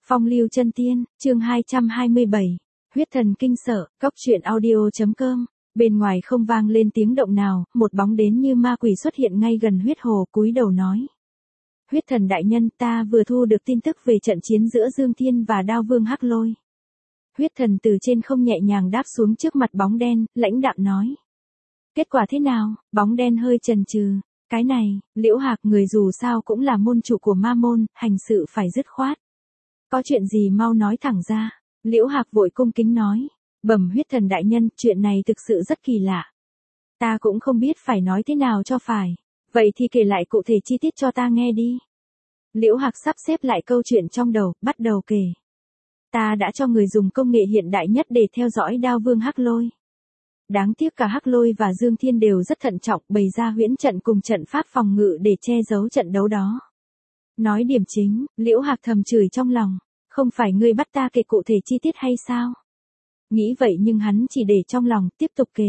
Phong lưu chân tiên, chương 227. Huyết thần kinh sợ, cóc truyện audio.com. Bên ngoài không vang lên tiếng động nào, một bóng đến như ma quỷ xuất hiện ngay gần huyết hồ, cúi đầu nói. Huyết thần đại nhân, ta vừa thu được tin tức về trận chiến giữa Dương Thiên và Đao Vương Hắc Lôi. Huyết thần từ trên không nhẹ nhàng đáp xuống trước mặt bóng đen, lãnh đạm nói. Kết quả thế nào? Bóng đen hơi chần chừ. Cái này, Liễu Hạc người dù sao cũng là môn chủ của ma môn, hành sự phải dứt khoát. Có chuyện gì mau nói thẳng ra. Liễu Hạc vội cung kính nói. Bẩm huyết thần đại nhân, chuyện này thực sự rất kỳ lạ. Ta cũng không biết phải nói thế nào cho phải. Vậy thì kể lại cụ thể chi tiết cho ta nghe đi. Liễu Hạc sắp xếp lại câu chuyện trong đầu, bắt đầu kể. Ta đã cho người dùng công nghệ hiện đại nhất để theo dõi Đao Vương Hắc Lôi. Đáng tiếc cả Hắc Lôi và Dương Thiên đều rất thận trọng, bày ra huyễn trận cùng trận pháp phòng ngự để che giấu trận đấu đó. Nói điểm chính, Liễu Hạc thầm chửi trong lòng. Không phải ngươi bắt ta kể cụ thể chi tiết hay sao? Nghĩ vậy nhưng hắn chỉ để trong lòng, tiếp tục kể.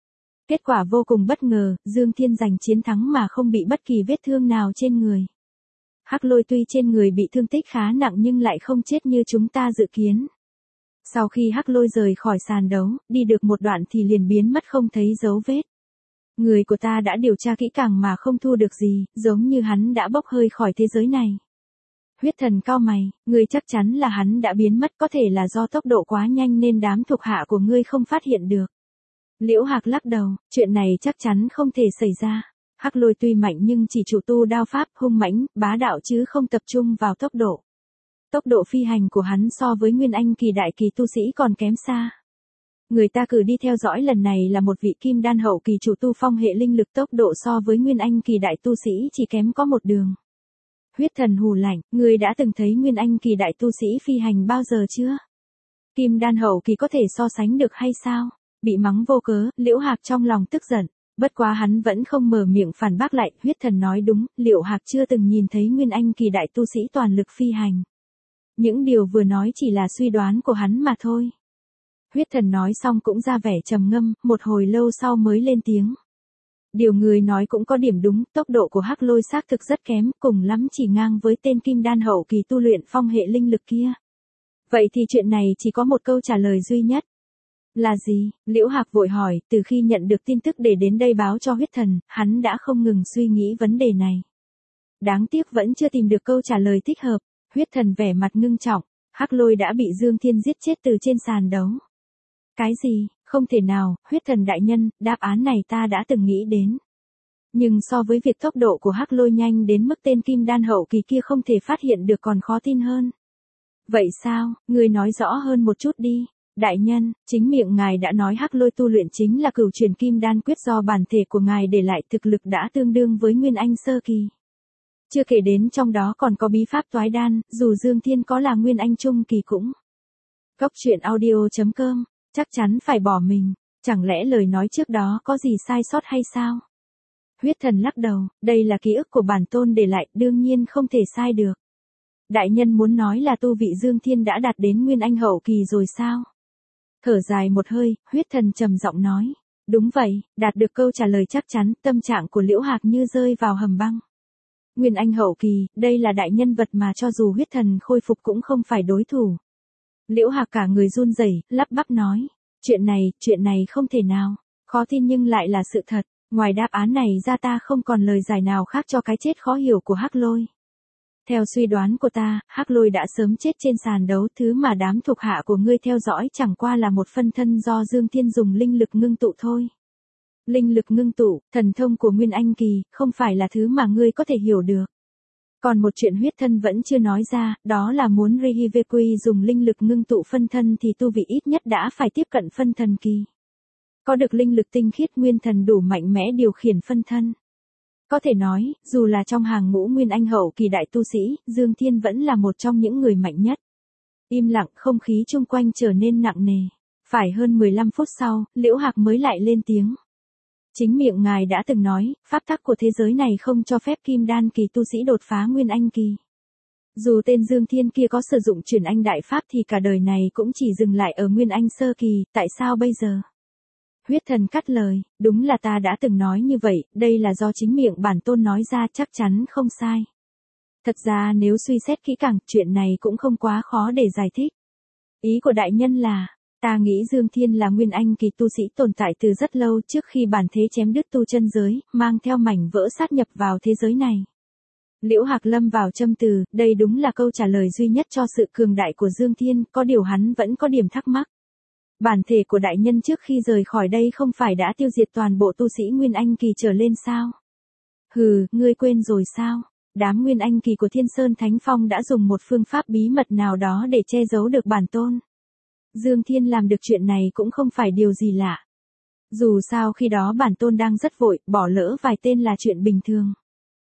Kết quả vô cùng bất ngờ, Dương Thiên giành chiến thắng mà không bị bất kỳ vết thương nào trên người. Hắc Lôi tuy trên người bị thương tích khá nặng nhưng lại không chết như chúng ta dự kiến. Sau khi Hắc Lôi rời khỏi sàn đấu, đi được một đoạn thì liền biến mất không thấy dấu vết. Người của ta đã điều tra kỹ càng mà không thu được gì, giống như hắn đã bốc hơi khỏi thế giới này. Huyết thần cau mày, ngươi chắc chắn là hắn đã biến mất, có thể là do tốc độ quá nhanh nên đám thuộc hạ của ngươi không phát hiện được. Liễu Hạc lắc đầu, chuyện này chắc chắn không thể xảy ra. Hắc Lôi tuy mạnh nhưng chỉ chủ tu đao pháp, hung mãnh, bá đạo chứ không tập trung vào tốc độ. Tốc độ phi hành của hắn so với Nguyên Anh kỳ đại kỳ tu sĩ còn kém xa. Người ta cử đi theo dõi lần này là một vị kim đan hậu kỳ chủ tu phong hệ linh lực, tốc độ so với Nguyên Anh kỳ đại tu sĩ chỉ kém có một đường. Huyết thần hù lạnh, ngươi đã từng thấy Nguyên Anh kỳ đại tu sĩ phi hành bao giờ chưa? Kim đan hậu kỳ có thể so sánh được hay sao? Bị mắng vô cớ, Liễu Hạc trong lòng tức giận. Bất quá hắn vẫn không mở miệng phản bác lại, huyết thần nói đúng, Liễu Hạc chưa từng nhìn thấy Nguyên Anh kỳ đại tu sĩ toàn lực phi hành. Những điều vừa nói chỉ là suy đoán của hắn mà thôi. Huyết thần nói xong cũng ra vẻ trầm ngâm, một hồi lâu sau mới lên tiếng. Điều người nói cũng có điểm đúng, tốc độ của Hắc Lôi xác thực rất kém, cùng lắm chỉ ngang với tên kim đan hậu kỳ tu luyện phong hệ linh lực kia. Vậy thì chuyện này chỉ có một câu trả lời duy nhất. Là gì? Liễu Hạc vội hỏi, từ khi nhận được tin tức để đến đây báo cho huyết thần, hắn đã không ngừng suy nghĩ vấn đề này. Đáng tiếc vẫn chưa tìm được câu trả lời thích hợp. Huyết thần vẻ mặt ngưng trọng, Hắc Lôi đã bị Dương Thiên giết chết từ trên sàn đấu. Cái gì? Không thể nào, huyết thần đại nhân, đáp án này ta đã từng nghĩ đến. Nhưng so với việc tốc độ của Hắc Lôi nhanh đến mức tên kim đan hậu kỳ kia không thể phát hiện được còn khó tin hơn. Vậy sao, ngươi nói rõ hơn một chút đi. Đại nhân, chính miệng ngài đã nói Hắc Lôi tu luyện chính là cửu truyền kim đan quyết do bản thể của ngài để lại, thực lực đã tương đương với Nguyên Anh sơ kỳ. Chưa kể đến trong đó còn có bí pháp toái đan, dù Dương Thiên có là Nguyên Anh trung kỳ cũng. Cóc truyện audio.com, chắc chắn phải bỏ mình, chẳng lẽ lời nói trước đó có gì sai sót hay sao? Huyết thần lắc đầu, đây là ký ức của bản tôn để lại, đương nhiên không thể sai được. Đại nhân muốn nói là tu vị Dương Thiên đã đạt đến Nguyên Anh hậu kỳ rồi sao? Thở dài một hơi, huyết thần trầm giọng nói. Đúng vậy, đạt được câu trả lời chắc chắn, tâm trạng của Liễu Hạc như rơi vào hầm băng. Nguyên Anh hậu kỳ, đây là đại nhân vật mà cho dù huyết thần khôi phục cũng không phải đối thủ. Liễu Hạc cả người run rẩy, lắp bắp nói. Chuyện này không thể nào. Khó tin nhưng lại là sự thật. Ngoài đáp án này ra ta không còn lời giải nào khác cho cái chết khó hiểu của Hắc Lôi. Theo suy đoán của ta, Hắc Lôi đã sớm chết trên sàn đấu, thứ mà đám thuộc hạ của ngươi theo dõi chẳng qua là một phân thân do Dương Thiên dùng linh lực ngưng tụ thôi. Linh lực ngưng tụ, thần thông của Nguyên Anh kỳ, không phải là thứ mà ngươi có thể hiểu được. Còn một chuyện huyết thân vẫn chưa nói ra, đó là muốn Rihivequi dùng linh lực ngưng tụ phân thân thì tu vị ít nhất đã phải tiếp cận phân thần kỳ. Có được linh lực tinh khiết nguyên thần đủ mạnh mẽ điều khiển phân thân. Có thể nói, dù là trong hàng ngũ Nguyên Anh hậu kỳ đại tu sĩ, Dương Thiên vẫn là một trong những người mạnh nhất. Im lặng, không khí chung quanh trở nên nặng nề. Phải hơn 15 phút sau, Liễu Hạc mới lại lên tiếng. Chính miệng ngài đã từng nói, pháp tắc của thế giới này không cho phép kim đan kỳ tu sĩ đột phá Nguyên Anh kỳ. Dù tên Dương Thiên kia có sử dụng truyền anh đại pháp thì cả đời này cũng chỉ dừng lại ở Nguyên Anh sơ kỳ, tại sao bây giờ? Huyết thần cắt lời, đúng là ta đã từng nói như vậy, đây là do chính miệng bản tôn nói ra, chắc chắn không sai. Thật ra nếu suy xét kỹ càng, chuyện này cũng không quá khó để giải thích. Ý của đại nhân là, ta nghĩ Dương Thiên là nguyên anh kỳ tu sĩ tồn tại từ rất lâu trước khi bản thế chém đứt tu chân giới, mang theo mảnh vỡ sát nhập vào thế giới này. Liễu Hạc lâm vào châm từ, đây đúng là câu trả lời duy nhất cho sự cường đại của Dương Thiên, có điều hắn vẫn có điểm thắc mắc. Bản thể của đại nhân trước khi rời khỏi đây không phải đã tiêu diệt toàn bộ tu sĩ nguyên anh kỳ trở lên sao? Hừ, ngươi quên rồi sao? Đám nguyên anh kỳ của Thiên Sơn Thánh Phong đã dùng một phương pháp bí mật nào đó để che giấu được bản tôn. Dương Thiên làm được chuyện này cũng không phải điều gì lạ. Dù sao khi đó bản tôn đang rất vội, bỏ lỡ vài tên là chuyện bình thường.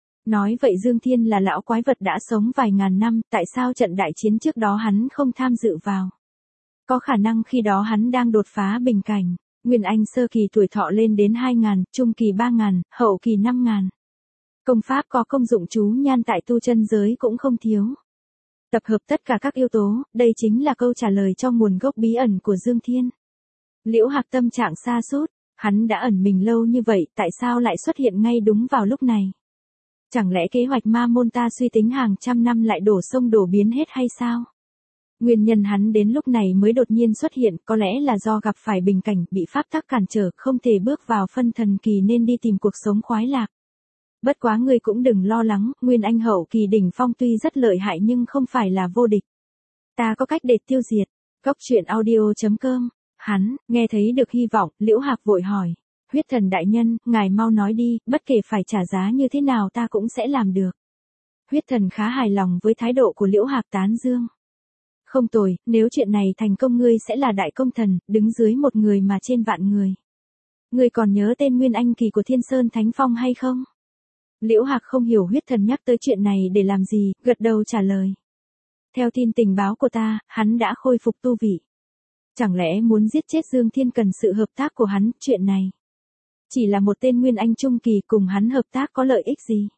Nói vậy Dương Thiên là lão quái vật đã sống vài ngàn năm, tại sao trận đại chiến trước đó hắn không tham dự vào? Có khả năng khi đó hắn đang đột phá bình cảnh, nguyên anh sơ kỳ tuổi thọ lên đến 2.000, trung kỳ 3.000, hậu kỳ 5.000. Công pháp có công dụng chú nhan tại tu chân giới cũng không thiếu. Tập hợp tất cả các yếu tố, đây chính là câu trả lời cho nguồn gốc bí ẩn của Dương Thiên. Liễu Hạc tâm trạng sa sút, hắn đã ẩn mình lâu như vậy, tại sao lại xuất hiện ngay đúng vào lúc này? Chẳng lẽ kế hoạch ma môn ta suy tính hàng trăm năm lại đổ sông đổ biến hết hay sao? Nguyên nhân hắn đến lúc này mới đột nhiên xuất hiện, có lẽ là do gặp phải bình cảnh, bị pháp tắc cản trở, không thể bước vào phân thần kỳ nên đi tìm cuộc sống khoái lạc. Bất quá ngươi cũng đừng lo lắng, Nguyên Anh hậu kỳ đỉnh phong tuy rất lợi hại nhưng không phải là vô địch. Ta có cách để tiêu diệt. Cốc truyện audio.com. Hắn, nghe thấy được hy vọng, Liễu Hạc vội hỏi. Huyết thần đại nhân, ngài mau nói đi, bất kể phải trả giá như thế nào ta cũng sẽ làm được. Huyết thần khá hài lòng với thái độ của Liễu Hạc tán dương. Không tồi, nếu chuyện này thành công ngươi sẽ là đại công thần, đứng dưới một người mà trên vạn người. Ngươi còn nhớ tên Nguyên Anh kỳ của Thiên Sơn Thánh Phong hay không? Liễu Hạc không hiểu huyết thần nhắc tới chuyện này để làm gì, gật đầu trả lời. Theo tin tình báo của ta, hắn đã khôi phục tu vị. Chẳng lẽ muốn giết chết Dương Thiên cần sự hợp tác của hắn, chuyện này chỉ là một tên Nguyên Anh trung kỳ cùng hắn hợp tác có lợi ích gì?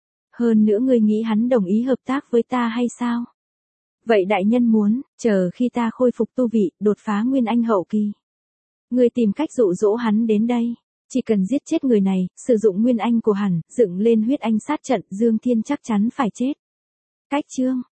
Hơn nữa ngươi nghĩ hắn đồng ý hợp tác với ta hay sao? Vậy đại nhân muốn, chờ khi ta khôi phục tu vị, đột phá Nguyên Anh hậu kỳ. Ngươi tìm cách dụ dỗ hắn đến đây. Chỉ cần giết chết người này, sử dụng Nguyên Anh của hắn, dựng lên huyết anh sát trận, Dương Thiên chắc chắn phải chết. Cách chương